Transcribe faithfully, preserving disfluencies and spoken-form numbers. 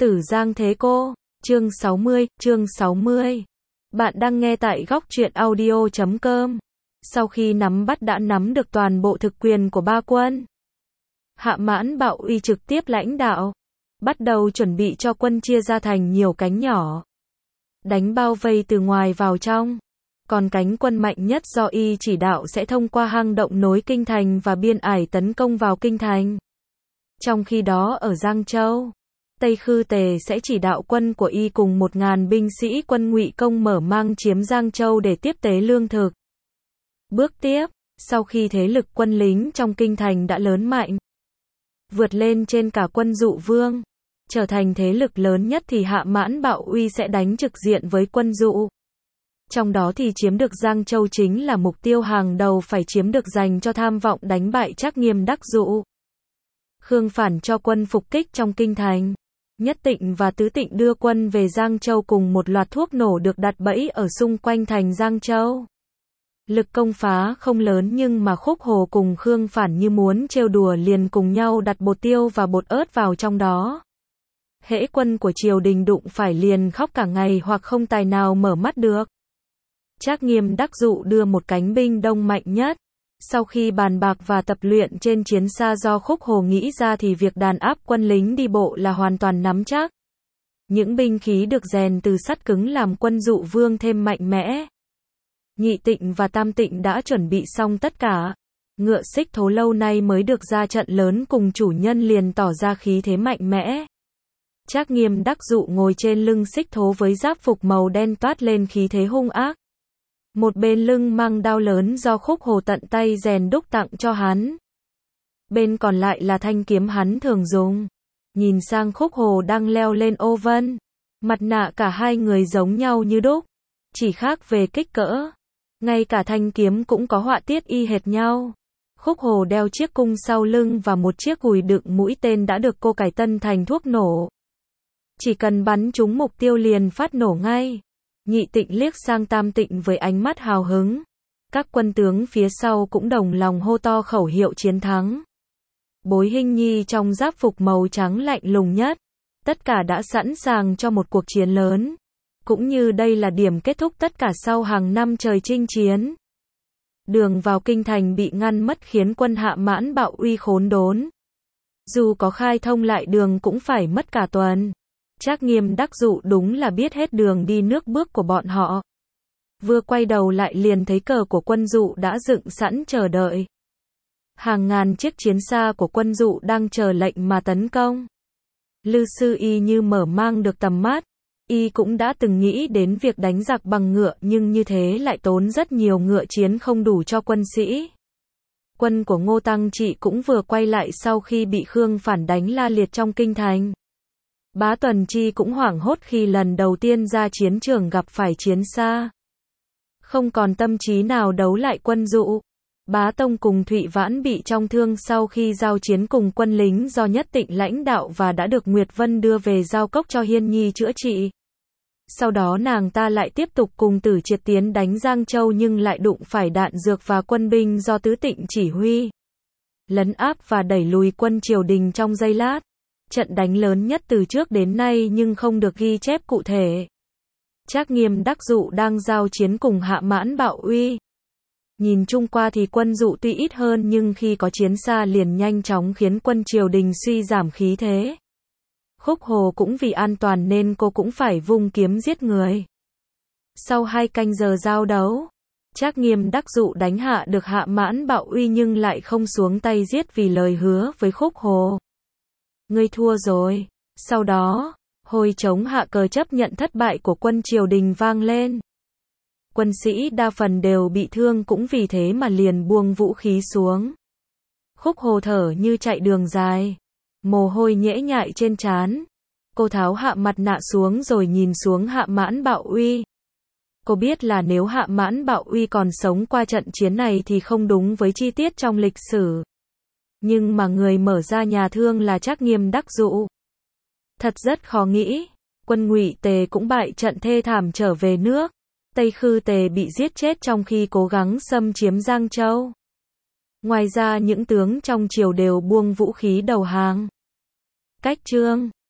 Tử Giang Thế Cô, chương sáu mươi, chương sáu mươi. Bạn đang nghe tại góc truyện audio chấm com. Sau khi nắm bắt đã nắm được toàn bộ thực quyền của ba quân, Hạ Mãn Bạo Uy trực tiếp lãnh đạo, bắt đầu chuẩn bị cho quân chia ra thành nhiều cánh nhỏ, đánh bao vây từ ngoài vào trong. Còn cánh quân mạnh nhất do y chỉ đạo sẽ thông qua hang động nối kinh thành và biên ải tấn công vào kinh thành. Trong khi đó ở Giang Châu, Tây Khư Tề sẽ chỉ đạo quân của y cùng một ngàn binh sĩ quân Ngụy Công mở mang chiếm Giang Châu để tiếp tế lương thực. Bước tiếp, sau khi thế lực quân lính trong kinh thành đã lớn mạnh, vượt lên trên cả quân Dụ Vương, trở thành thế lực lớn nhất thì Hạ Mãn Bạo Uy sẽ đánh trực diện với quân Dụ. Trong đó thì chiếm được Giang Châu chính là mục tiêu hàng đầu phải chiếm được dành cho tham vọng đánh bại Trác Nghiêm Đắc Dụ. Khương Phản cho quân phục kích trong kinh thành. Nhất Tịnh và Tứ Tịnh đưa quân về Giang Châu cùng một loạt thuốc nổ được đặt bẫy ở xung quanh thành Giang Châu. Lực công phá không lớn nhưng mà Khúc Hồ cùng Khương Phản như muốn trêu đùa liền cùng nhau đặt bột tiêu và bột ớt vào trong đó. Hễ quân của triều đình đụng phải liền khóc cả ngày hoặc không tài nào mở mắt được. Trác Nghiêm Đắc Dụ đưa một cánh binh đông mạnh nhất. Sau khi bàn bạc và tập luyện trên chiến xa do Khúc Hồ nghĩ ra thì việc đàn áp quân lính đi bộ là hoàn toàn nắm chắc. Những binh khí được rèn từ sắt cứng làm quân Dụ Vương thêm mạnh mẽ. Nhị Tịnh và Tam Tịnh đã chuẩn bị xong tất cả. Ngựa Xích Thố lâu nay mới được ra trận lớn cùng chủ nhân liền tỏ ra khí thế mạnh mẽ. Trác Nghiêm Đắc Dụ ngồi trên lưng Xích Thố với giáp phục màu đen toát lên khí thế hung ác. Một bên lưng mang đao lớn do Khúc Hồ tận tay rèn đúc tặng cho hắn. Bên còn lại là thanh kiếm hắn thường dùng. Nhìn sang Khúc Hồ đang leo lên ô vân. Mặt nạ cả hai người giống nhau như đúc. Chỉ khác về kích cỡ. Ngay cả thanh kiếm cũng có họa tiết y hệt nhau. Khúc Hồ đeo chiếc cung sau lưng và một chiếc gùi đựng mũi tên đã được cô cải tân thành thuốc nổ. Chỉ cần bắn trúng mục tiêu liền phát nổ ngay. Nhị Tịnh liếc sang Tam Tịnh với ánh mắt hào hứng. Các quân tướng phía sau cũng đồng lòng hô to khẩu hiệu chiến thắng. Bối Hinh Nhi trong giáp phục màu trắng lạnh lùng nhất. Tất cả đã sẵn sàng cho một cuộc chiến lớn. Cũng như đây là điểm kết thúc tất cả sau hàng năm trời chinh chiến. Đường vào kinh thành bị ngăn mất khiến quân Hạ Mãn Bạo Uy khốn đốn. Dù có khai thông lại đường cũng phải mất cả tuần. Trác Nghiêm Đắc Dụ đúng là biết hết đường đi nước bước của bọn họ. Vừa quay đầu lại liền thấy cờ của quân Dụ đã dựng sẵn chờ đợi. Hàng ngàn chiếc chiến xa của quân Dụ đang chờ lệnh mà tấn công. Lư Sư Y như mở mang được tầm mắt. Y cũng đã từng nghĩ đến việc đánh giặc bằng ngựa nhưng như thế lại tốn rất nhiều ngựa chiến không đủ cho quân sĩ. Quân của Ngô Tăng Trị cũng vừa quay lại sau khi bị Khương Phản đánh la liệt trong kinh thành. Bá Tuần Chi cũng hoảng hốt khi lần đầu tiên ra chiến trường gặp phải chiến xa. Không còn tâm trí nào đấu lại quân Dụ. Bá Tông cùng Thụy Vãn bị trọng thương sau khi giao chiến cùng quân lính do Nhất Tịnh lãnh đạo và đã được Nguyệt Vân đưa về giao cốc cho Hiên Nhi chữa trị. Sau đó nàng ta lại tiếp tục cùng Tử Triệt tiến đánh Giang Châu nhưng lại đụng phải đạn dược và quân binh do Tứ Tịnh chỉ huy. Lấn áp và đẩy lùi quân triều đình trong giây lát. Trận đánh lớn nhất từ trước đến nay nhưng không được ghi chép cụ thể. Trác Nghiêm Đắc Dụ đang giao chiến cùng Hạ Mãn Bạo Uy. Nhìn chung qua thì quân Dụ tuy ít hơn nhưng khi có chiến xa liền nhanh chóng khiến quân triều đình suy giảm khí thế. Khúc Hồ cũng vì an toàn nên cô cũng phải vung kiếm giết người. Sau hai canh giờ giao đấu, Trác Nghiêm Đắc Dụ đánh hạ được Hạ Mãn Bạo Uy nhưng lại không xuống tay giết vì lời hứa với Khúc Hồ. Ngươi thua rồi. Sau đó, hồi chống hạ cờ chấp nhận thất bại của quân triều đình vang lên. Quân sĩ đa phần đều bị thương cũng vì thế mà liền buông vũ khí xuống. Khúc Hồ thở như chạy đường dài. Mồ hôi nhễ nhại trên trán. Cô tháo hạ mặt nạ xuống rồi nhìn xuống Hạ Mãn Bạo Uy. Cô biết là nếu Hạ Mãn Bạo Uy còn sống qua trận chiến này thì không đúng với chi tiết trong lịch sử. Nhưng mà người mở ra nhà thương là Trác Nghiêm Đắc Dụ. Thật rất khó nghĩ. Quân Ngụy Tề cũng bại trận thê thảm trở về nước. Tây Khư Tề bị giết chết trong khi cố gắng xâm chiếm Giang Châu. Ngoài ra những tướng trong triều đều buông vũ khí đầu hàng. Cách chương